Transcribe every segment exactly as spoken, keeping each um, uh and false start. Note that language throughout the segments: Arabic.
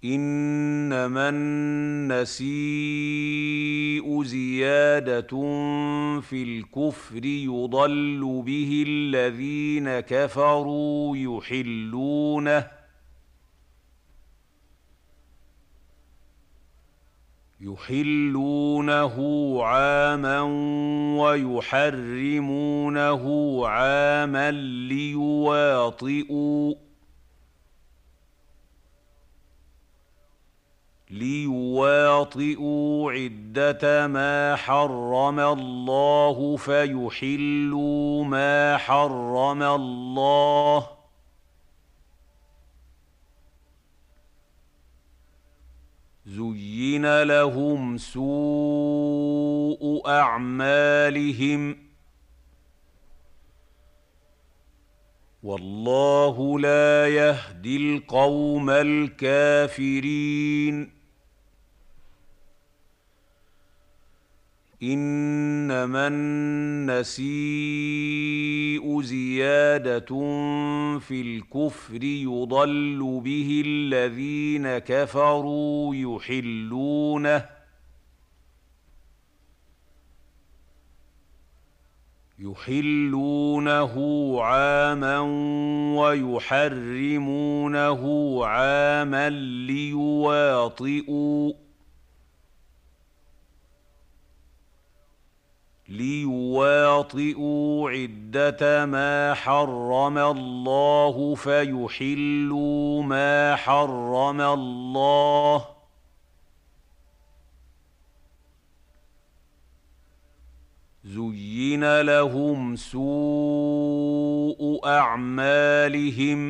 إنما النسيء زيادة في الكفر يضل به الذين كفروا يحلونه يحلونه عاما ويحرمونه عاما ليواطئوا ليواطئوا عدة ما حرم الله فيحلوا ما حرم الله زين لهم سوء أعمالهم والله لا يهدي القوم الكافرين إنما النسيء زيادة في الكفر يضل به الذين كفروا يحلونه يحلونه عاما ويحرمونه عاما ليواطئوا ليواطئوا عدة ما حرم الله فيحلوا ما حرم الله زين لهم سوء أعمالهم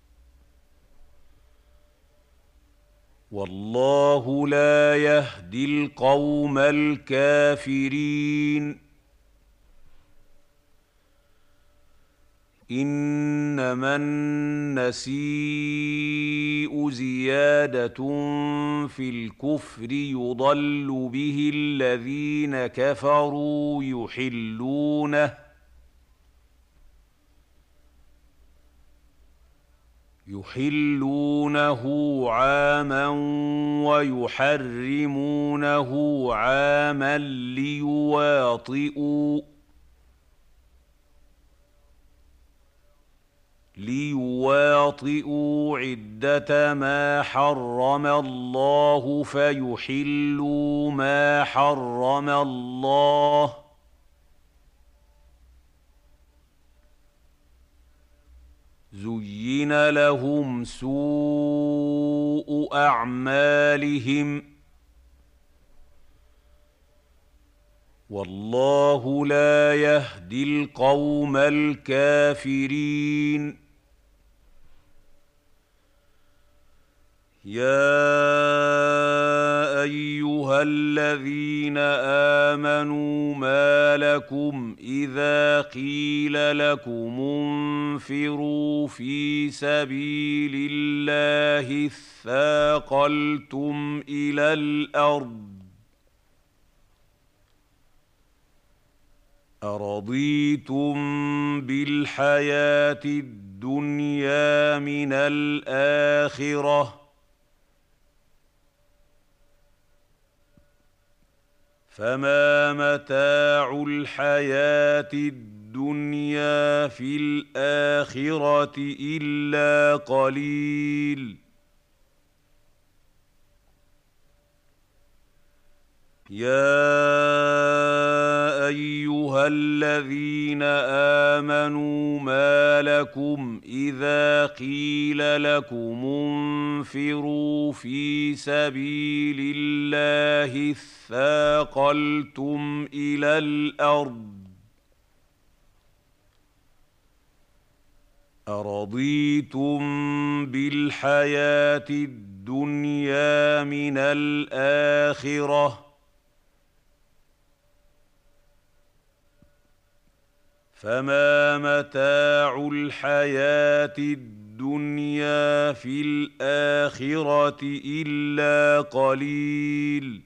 والله لا يهدي القوم الكافرين إنما النسيء زيادة في الكفر يضل به الذين كفروا يحلونه يحلونه عاما ويحرمونه عاما ليواطئوا ليواطئوا عدة ما حرم الله فيحلوا ما حرم الله زين لهم سوء أعمالهم والله لا يهدي القوم الكافرين يا أيها الذين آمنوا ما لكم إذا قيل لكم انفروا في سبيل الله اثاقلتم إلى الأرض أرضيتم بالحياة الدنيا من الآخرة فما متاع الحياة الدنيا في الآخرة إلا قليل يا أيها الذين آمنوا ما لكم إذا قيل لكم انفروا في سبيل الله اثاقلتم إلى الأرض أرضيتم بالحياة الدنيا من الآخرة فما متاع الحياة الدنيا في الآخرة إلا قليل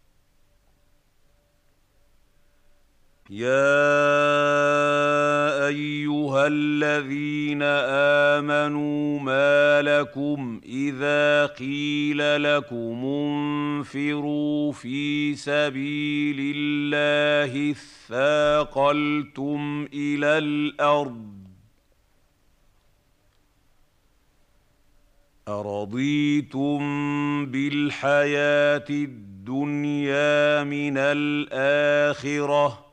يا ايها الذين امنوا ما لكم اذا قيل لكم انفروا في سبيل الله اثاقلتم الى الارض أرضيتم بالحياة الدنيا من الآخرة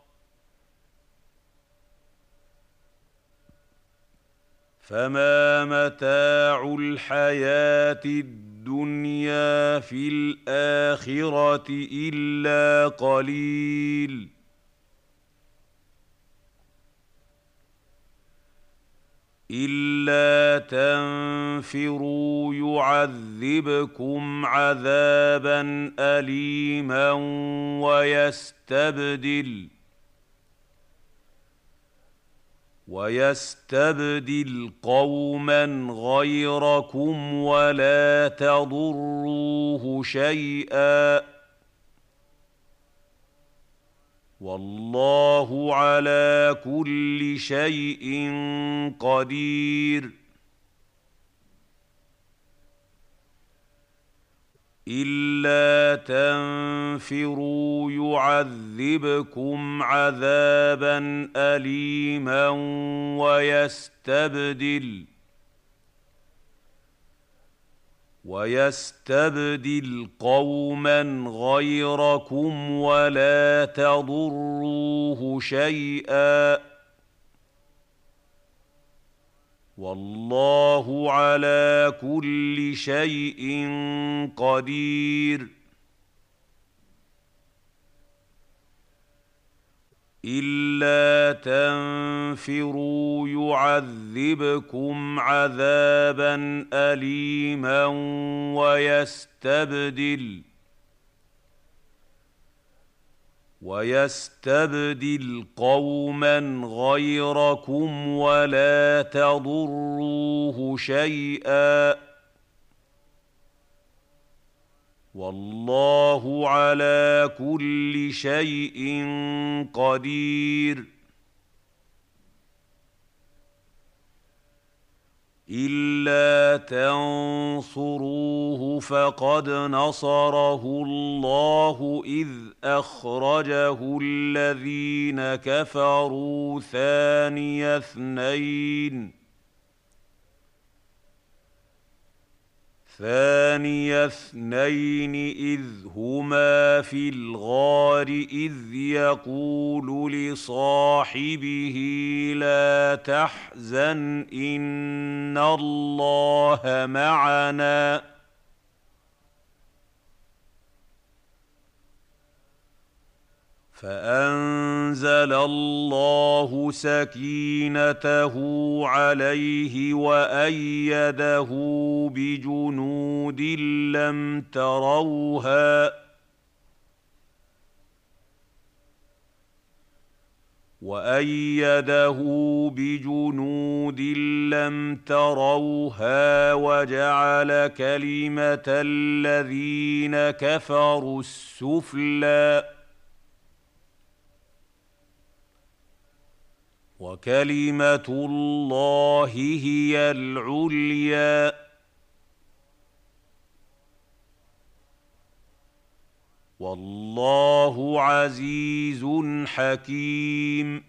فما متاع الحياة الدنيا في الآخرة إلا قليل إلا تنفروا يعذبكم عذابا أليما ويستبدل ويستبدل قوما غيركم ولا تضروه شيئا والله على كل شيء قدير إلا تنفروا يعذبكم عذابا أليما ويستبدل ويستبدل قوما غيركم ولا تضروه شيئا والله على كل شيء قدير إلا تنفروا يعذبكم عذابا أليما ويستبدل ويستبدل قوما غيركم ولا تضروه شيئا والله على كل شيء قدير إلا تنصروه فقد نصره الله إذ أخرجه الذين كفروا ثاني اثنين ثاني اثنين إذ هما في الغار إذ يقول لصاحبه لا تحزن إن الله معنا فأنزل الله سكينته عليه وأيده بجنود لم تروها وأيده بجنود لم تروها وجعل كلمة الذين كفروا السفلى وكلمة الله هي العليا والله عزيز حكيم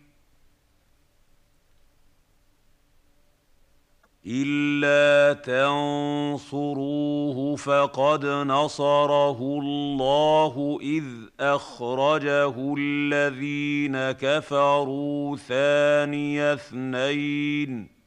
إلا تنصروه فقد نصره الله إذ أخرجه الذين كفروا ثاني اثنين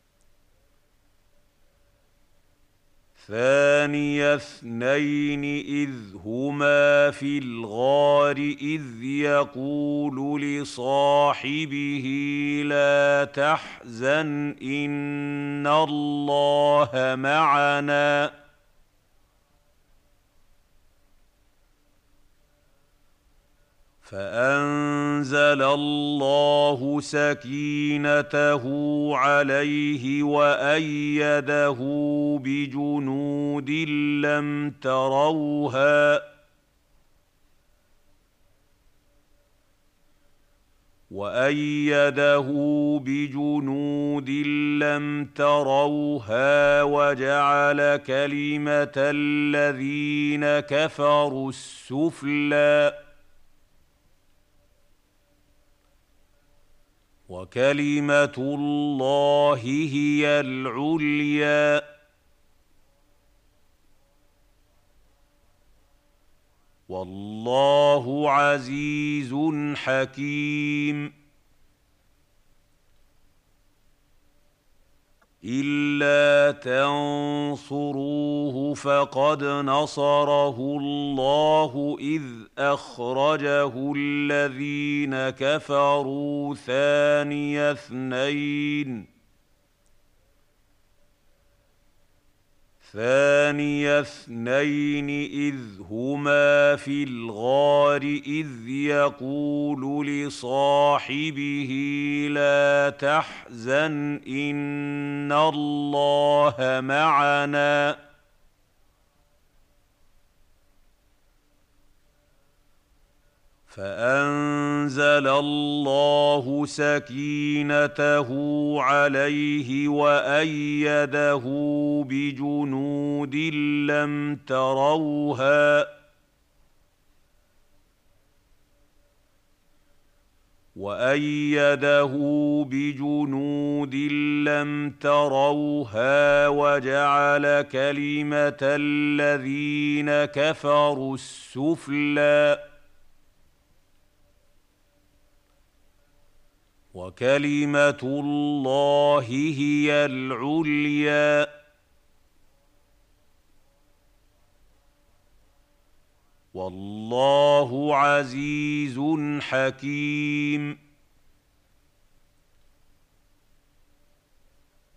ثاني اثنين إذ هما في الغار إذ يقول لصاحبه لا تحزن إن الله معنا فأنزل الله سكينته عليه وأيده بجنود لم تروها وايده بجنود لم تروها وجعل كلمه الذين كفروا السفلى وكلمه الله هي العليا والله عزيز حكيم الا تنصروه فقد نصره الله اذ اخرجه الذين كفروا ثاني اثنين ثاني اثنين إذ هما في الغار إذ يقول لصاحبه لا تحزن إن الله معنا فأنزل الله سكينته عليه وأيده بجنود لم تروها وأيده بجنود لم تروها وجعل كلمة الذين كفروا السفلى وكلمه الله هي العليا والله عزيز حكيم